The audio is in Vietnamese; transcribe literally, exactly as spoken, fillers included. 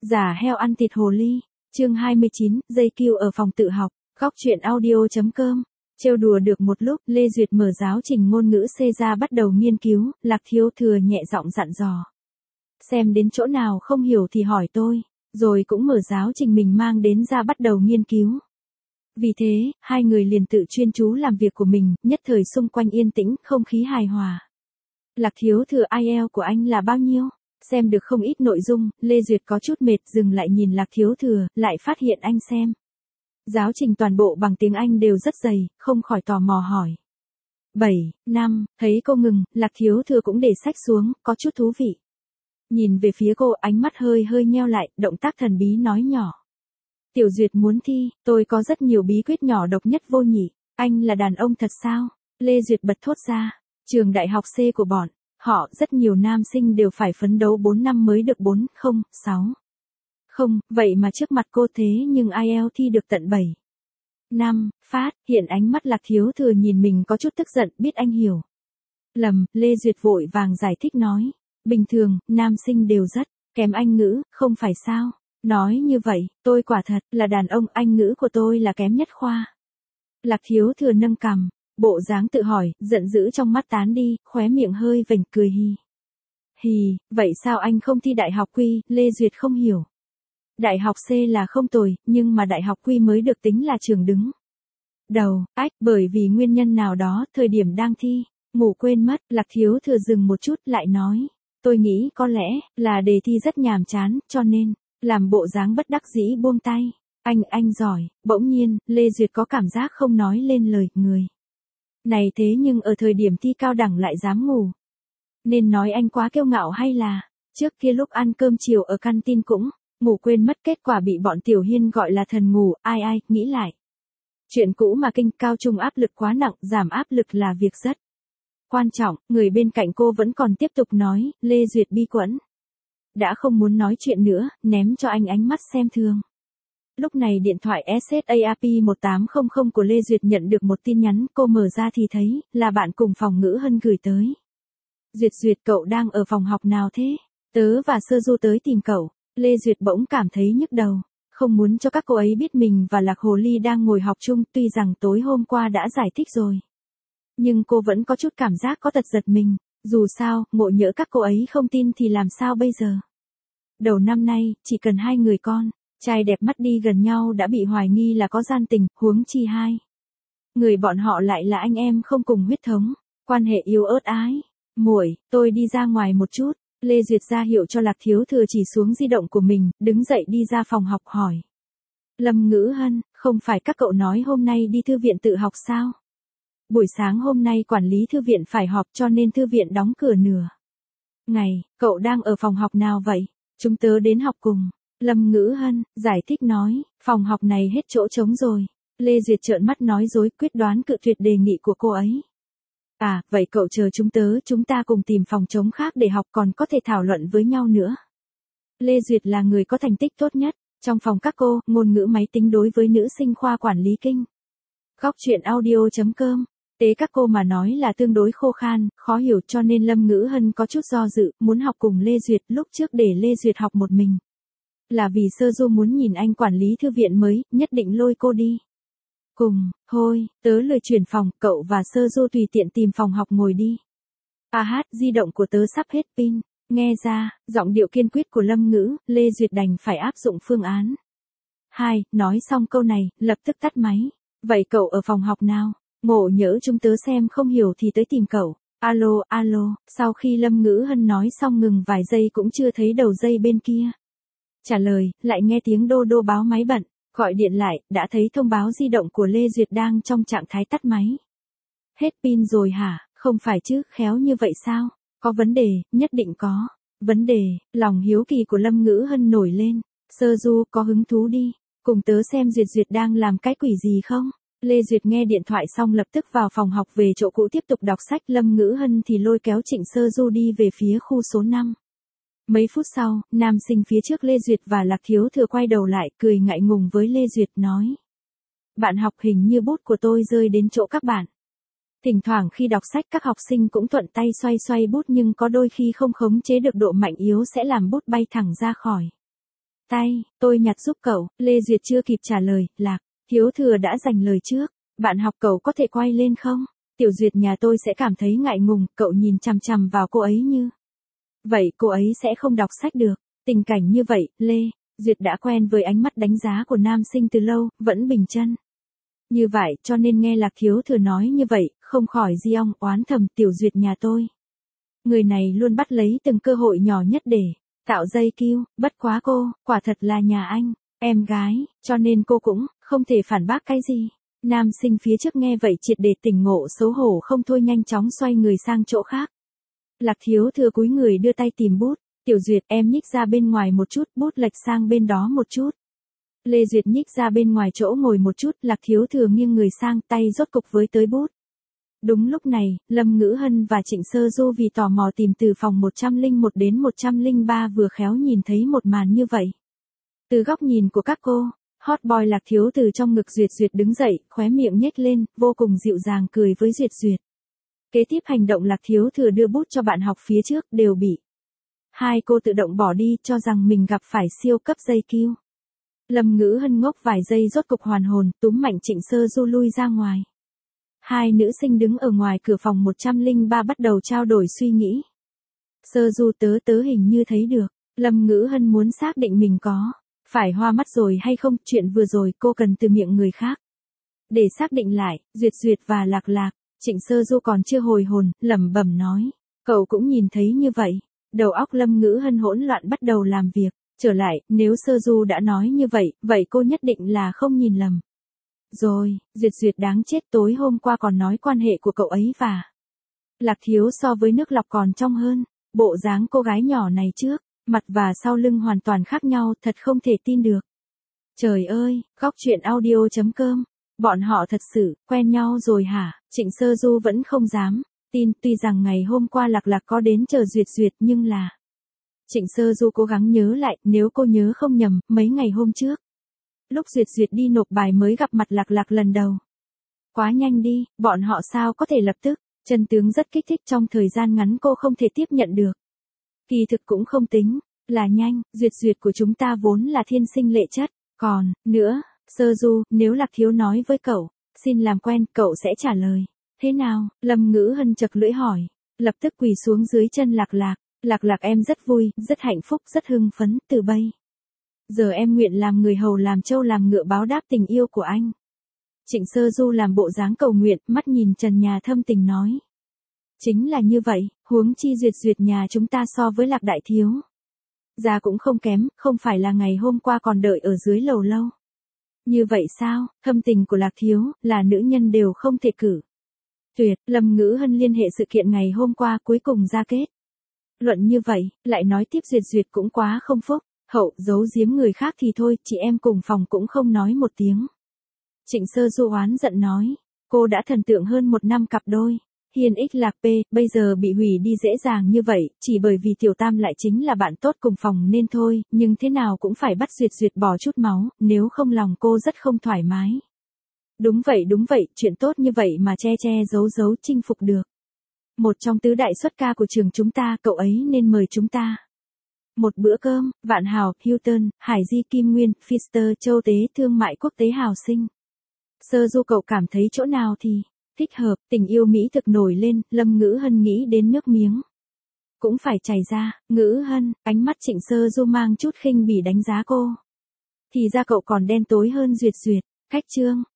Giả heo ăn thịt hồ ly. Chương hai mươi chín, dây cừu ở phòng tự học. Góc truyện audio.com. Trêu đùa được một lúc, Lê Duyệt mở giáo trình ngôn ngữ C ra bắt đầu nghiên cứu, Lạc Thiếu Thừa nhẹ giọng dặn dò. Xem đến chỗ nào không hiểu thì hỏi tôi, rồi cũng mở giáo trình mình mang đến ra bắt đầu nghiên cứu. Vì thế, hai người liền tự chuyên chú làm việc của mình, nhất thời xung quanh yên tĩnh, không khí hài hòa. Lạc Thiếu Thừa ai eo của anh là bao nhiêu? Xem được không ít nội dung, Lê Duyệt có chút mệt dừng lại nhìn Lạc Thiếu Thừa, lại phát hiện anh xem. Giáo trình toàn bộ bằng tiếng Anh đều rất dày, không khỏi tò mò hỏi. bảy, năm, thấy cô ngừng, Lạc Thiếu Thừa cũng để sách xuống, có chút thú vị. Nhìn về phía cô, ánh mắt hơi hơi nheo lại, động tác thần bí nói nhỏ. Tiểu Duyệt muốn thi, tôi có rất nhiều bí quyết nhỏ độc nhất vô nhị, anh là đàn ông thật sao? Lê Duyệt bật thốt ra, trường đại học C của bọn họ, rất nhiều nam sinh đều phải phấn đấu bốn năm mới được bốn, không, sáu. Không, vậy mà trước mặt cô thế nhưng ai eo thi được tận bảy. Năm, phát, hiện ánh mắt Lạc Thiếu Thừa nhìn mình có chút tức giận, biết anh hiểu. Lầm, Lê Duyệt vội vàng giải thích nói. Bình thường, nam sinh đều rất kém Anh ngữ, không phải sao? Nói như vậy, tôi quả thật là đàn ông, Anh ngữ của tôi là kém nhất khoa. Lạc Thiếu Thừa nâng cằm, bộ dáng tự hỏi, giận dữ trong mắt tán đi, khóe miệng hơi vểnh cười hì. Hì, vậy sao anh không thi đại học quy? Lê Duyệt không hiểu. Đại học C là không tồi, nhưng mà đại học quy mới được tính là trường đứng đầu, ách, bởi vì nguyên nhân nào đó, thời điểm đang thi, ngủ quên mất, Lạc Thiếu Thừa dừng một chút lại nói. Tôi nghĩ có lẽ là đề thi rất nhàm chán, cho nên, làm bộ dáng bất đắc dĩ buông tay. Anh, anh giỏi, bỗng nhiên, Lê Duyệt có cảm giác không nói lên lời, người. Này thế nhưng ở thời điểm thi cao đẳng lại dám ngủ. Nên nói anh quá kiêu ngạo hay là, trước kia lúc ăn cơm chiều ở canteen cũng, ngủ quên mất kết quả bị bọn Tiểu Hiên gọi là thần ngủ, ai ai, nghĩ lại. Chuyện cũ mà kinh cao trung áp lực quá nặng, giảm áp lực là việc rất quan trọng, người bên cạnh cô vẫn còn tiếp tục nói, Lê Duyệt bi quẫn. Đã không muốn nói chuyện nữa, ném cho anh ánh mắt xem thường. Lúc này điện thoại ét ét a pê một tám không không của Lê Duyệt nhận được một tin nhắn, cô mở ra thì thấy, là bạn cùng phòng Ngữ Hân gửi tới. Duyệt Duyệt cậu đang ở phòng học nào thế? Tớ và Sơ Du tới tìm cậu. Lê Duyệt bỗng cảm thấy nhức đầu, không muốn cho các cô ấy biết mình và Lạc Hồ Ly đang ngồi học chung, tuy rằng tối hôm qua đã giải thích rồi. Nhưng cô vẫn có chút cảm giác có tật giật mình, dù sao, ngộ nhỡ các cô ấy không tin thì làm sao bây giờ. Đầu năm nay, chỉ cần hai người con, trai đẹp mắt đi gần nhau đã bị hoài nghi là có gian tình, huống chi hai. Người bọn họ lại là anh em không cùng huyết thống, quan hệ yêu ớt ái. Muội, tôi đi ra ngoài một chút. Lê Duyệt ra hiệu cho Lạc Thiếu Thừa chỉ xuống di động của mình, đứng dậy đi ra phòng học hỏi. Lâm Ngữ Hân, không phải các cậu nói hôm nay đi thư viện tự học sao? Buổi sáng hôm nay quản lý thư viện phải họp cho nên thư viện đóng cửa nửa ngày, cậu đang ở phòng học nào vậy? Chúng tớ đến học cùng. Lâm Ngữ Hân, giải thích nói, phòng học này hết chỗ trống rồi. Lê Duyệt trợn mắt nói dối, quyết đoán cự tuyệt đề nghị của cô ấy. À, vậy cậu chờ chúng tớ, chúng ta cùng tìm phòng trống khác để học còn có thể thảo luận với nhau nữa. Lê Duyệt là người có thành tích tốt nhất, trong phòng các cô, ngôn ngữ máy tính đối với nữ sinh khoa quản lý kinh. Góc truyện audio.com. Tế các cô mà nói là tương đối khô khan, khó hiểu cho nên Lâm Ngữ Hân có chút do dự, muốn học cùng Lê Duyệt lúc trước để Lê Duyệt học một mình. Là vì Sơ Du muốn nhìn anh quản lý thư viện mới, nhất định lôi cô đi. Cùng, thôi, tớ lười chuyển phòng, cậu và Sơ Du tùy tiện tìm phòng học ngồi đi. À hát, di động của tớ sắp hết pin. Nghe ra, giọng điệu kiên quyết của Lâm Ngữ, Lê Duyệt đành phải áp dụng phương án. Hai, nói xong câu này, lập tức tắt máy. Vậy cậu ở phòng học nào? Ngộ nhỡ chúng tớ xem không hiểu thì tới tìm cậu. Alo, alo, sau khi Lâm Ngữ Hân nói xong ngừng vài giây cũng chưa thấy đầu dây bên kia. Trả lời, lại nghe tiếng đô đô báo máy bận. Gọi điện lại, đã thấy thông báo di động của Lê Duyệt đang trong trạng thái tắt máy. Hết pin rồi hả? Không phải chứ, khéo như vậy sao? Có vấn đề, nhất định có. Vấn đề, lòng hiếu kỳ của Lâm Ngữ Hân nổi lên. Sơ Du, có hứng thú đi. Cùng tớ xem Duyệt Duyệt đang làm cái quỷ gì không? Lê Duyệt nghe điện thoại xong lập tức vào phòng học về chỗ cũ tiếp tục đọc sách. Lâm Ngữ Hân thì lôi kéo Trịnh Sơ Du đi về phía khu số năm. Mấy phút sau, nam sinh phía trước Lê Duyệt và Lạc Thiếu Thừa quay đầu lại, cười ngại ngùng với Lê Duyệt nói. Bạn học hình như bút của tôi rơi đến chỗ các bạn. Thỉnh thoảng khi đọc sách các học sinh cũng thuận tay xoay xoay bút nhưng có đôi khi không khống chế được độ mạnh yếu sẽ làm bút bay thẳng ra khỏi tay, tôi nhặt giúp cậu. Lê Duyệt chưa kịp trả lời, Lạc Thiếu Thừa đã dành lời trước. Bạn học cậu có thể quay lên không? Tiểu Duyệt nhà tôi sẽ cảm thấy ngại ngùng, cậu nhìn chằm chằm vào cô ấy như vậy cô ấy sẽ không đọc sách được. Tình cảnh như vậy, Lê Duyệt đã quen với ánh mắt đánh giá của nam sinh từ lâu, vẫn bình chân. Như vậy cho nên nghe Lạc Thiếu Thừa nói như vậy, không khỏi di ong oán thầm Tiểu Duyệt nhà tôi. Người này luôn bắt lấy từng cơ hội nhỏ nhất để tạo dây kiu, bất quá cô, quả thật là nhà anh, em gái, cho nên cô cũng không thể phản bác cái gì. Nam sinh phía trước nghe vậy triệt để tỉnh ngộ xấu hổ không thôi nhanh chóng xoay người sang chỗ khác. Lạc Thiếu Thừa cúi người đưa tay tìm bút, Tiểu Duyệt em nhích ra bên ngoài một chút, bút lệch sang bên đó một chút. Lê Duyệt nhích ra bên ngoài chỗ ngồi một chút, Lạc Thiếu Thừa nghiêng người sang, tay rốt cục với tới bút. Đúng lúc này, Lâm Ngữ Hân và Trịnh Sơ Du vì tò mò tìm từ phòng một trăm lẻ một đến một trăm lẻ ba vừa khéo nhìn thấy một màn như vậy. Từ góc nhìn của các cô, hot boy Lạc Thiếu từ trong ngực Duyệt Duyệt đứng dậy, khóe miệng nhếch lên, vô cùng dịu dàng cười với Duyệt Duyệt. Kế tiếp hành động Lạc Thiếu Thừa đưa bút cho bạn học phía trước đều bị hai cô tự động bỏ đi cho rằng mình gặp phải siêu cấp dây kiu. Lâm Ngữ Hân ngốc vài giây rốt cục hoàn hồn, túm mạnh Trịnh Sơ Du lui ra ngoài. Hai nữ sinh đứng ở ngoài cửa phòng một trăm lẻ ba bắt đầu trao đổi suy nghĩ. Sơ Du tớ tớ hình như thấy được, Lâm Ngữ Hân muốn xác định mình có phải hoa mắt rồi hay không, chuyện vừa rồi cô cần từ miệng người khác. Để xác định lại, Duyệt Duyệt và Lạc Lạc, Trịnh Sơ Du còn chưa hồi hồn, lẩm bẩm nói, cậu cũng nhìn thấy như vậy. Đầu óc Lâm Ngữ Hân hỗn loạn bắt đầu làm việc, trở lại, nếu Sơ Du đã nói như vậy, vậy cô nhất định là không nhìn lầm. Rồi, Duyệt Duyệt đáng chết, tối hôm qua còn nói quan hệ của cậu ấy và Lạc Thiếu so với nước lọc còn trong hơn, bộ dáng cô gái nhỏ này trước, mặt và sau lưng hoàn toàn khác nhau, thật không thể tin được. Trời ơi, góc truyện audio chấm com, bọn họ thật sự quen nhau rồi hả? Trịnh Sơ Du vẫn không dám tin, tuy rằng ngày hôm qua Lạc Lạc có đến chờ Duyệt Duyệt nhưng là Trịnh Sơ Du cố gắng nhớ lại, nếu cô nhớ không nhầm, mấy ngày hôm trước, lúc Duyệt Duyệt đi nộp bài mới gặp mặt Lạc Lạc lần đầu. Quá nhanh đi, bọn họ sao có thể lập tức, chân tướng rất kích thích, trong thời gian ngắn cô không thể tiếp nhận được. Kỳ thực cũng không tính là nhanh, Duyệt Duyệt của chúng ta vốn là thiên sinh lệ chất, còn nữa, Sơ Du, nếu Lạc Thiếu nói với cậu, xin làm quen, cậu sẽ trả lời thế nào? Lâm Ngữ Hân chật lưỡi hỏi, lập tức quỳ xuống dưới chân Lạc Lạc. Lạc Lạc em rất vui, rất hạnh phúc, rất hưng phấn, từ bây giờ em nguyện làm người hầu làm trâu làm ngựa báo đáp tình yêu của anh. Trịnh Sơ Du làm bộ dáng cầu nguyện, mắt nhìn trần nhà thâm tình nói. Chính là như vậy, huống chi Duyệt Duyệt nhà chúng ta so với Lạc Đại Thiếu già cũng không kém, không phải là ngày hôm qua còn đợi ở dưới lầu lâu. Như vậy sao, thâm tình của Lạc Thiếu, là nữ nhân đều không thể cử tuyệt. Lâm Ngữ Hân liên hệ sự kiện ngày hôm qua cuối cùng ra kết luận như vậy, lại nói tiếp Duyệt Duyệt cũng quá không phúc, hậu, giấu giếm người khác thì thôi, chị em cùng phòng cũng không nói một tiếng. Trịnh Sơ Du oán giận nói, cô đã thần tượng hơn một năm cặp đôi, Hiền X Lạc P, bây giờ bị hủy đi dễ dàng như vậy, chỉ bởi vì Tiểu Tam lại chính là bạn tốt cùng phòng nên thôi, nhưng thế nào cũng phải bắt Duyệt Duyệt bỏ chút máu, nếu không lòng cô rất không thoải mái. Đúng vậy đúng vậy, chuyện tốt như vậy mà che che giấu giấu chinh phục được. Một trong tứ đại xuất ca của trường chúng ta, cậu ấy nên mời chúng ta một bữa cơm. Vạn Hào, Hilton, Hải Di, Kim Nguyên, Pfister, Châu Tế, Thương mại quốc tế Hào Sinh. Sơ Du cậu cảm thấy chỗ nào thì thích hợp, tình yêu Mỹ thực nổi lên, Lâm Ngữ Hân nghĩ đến nước miếng cũng phải chảy ra. Ngữ Hân, ánh mắt Trịnh Sơ Du mang chút khinh bỉ đánh giá cô. Thì ra cậu còn đen tối hơn Duyệt Duyệt, cách trương.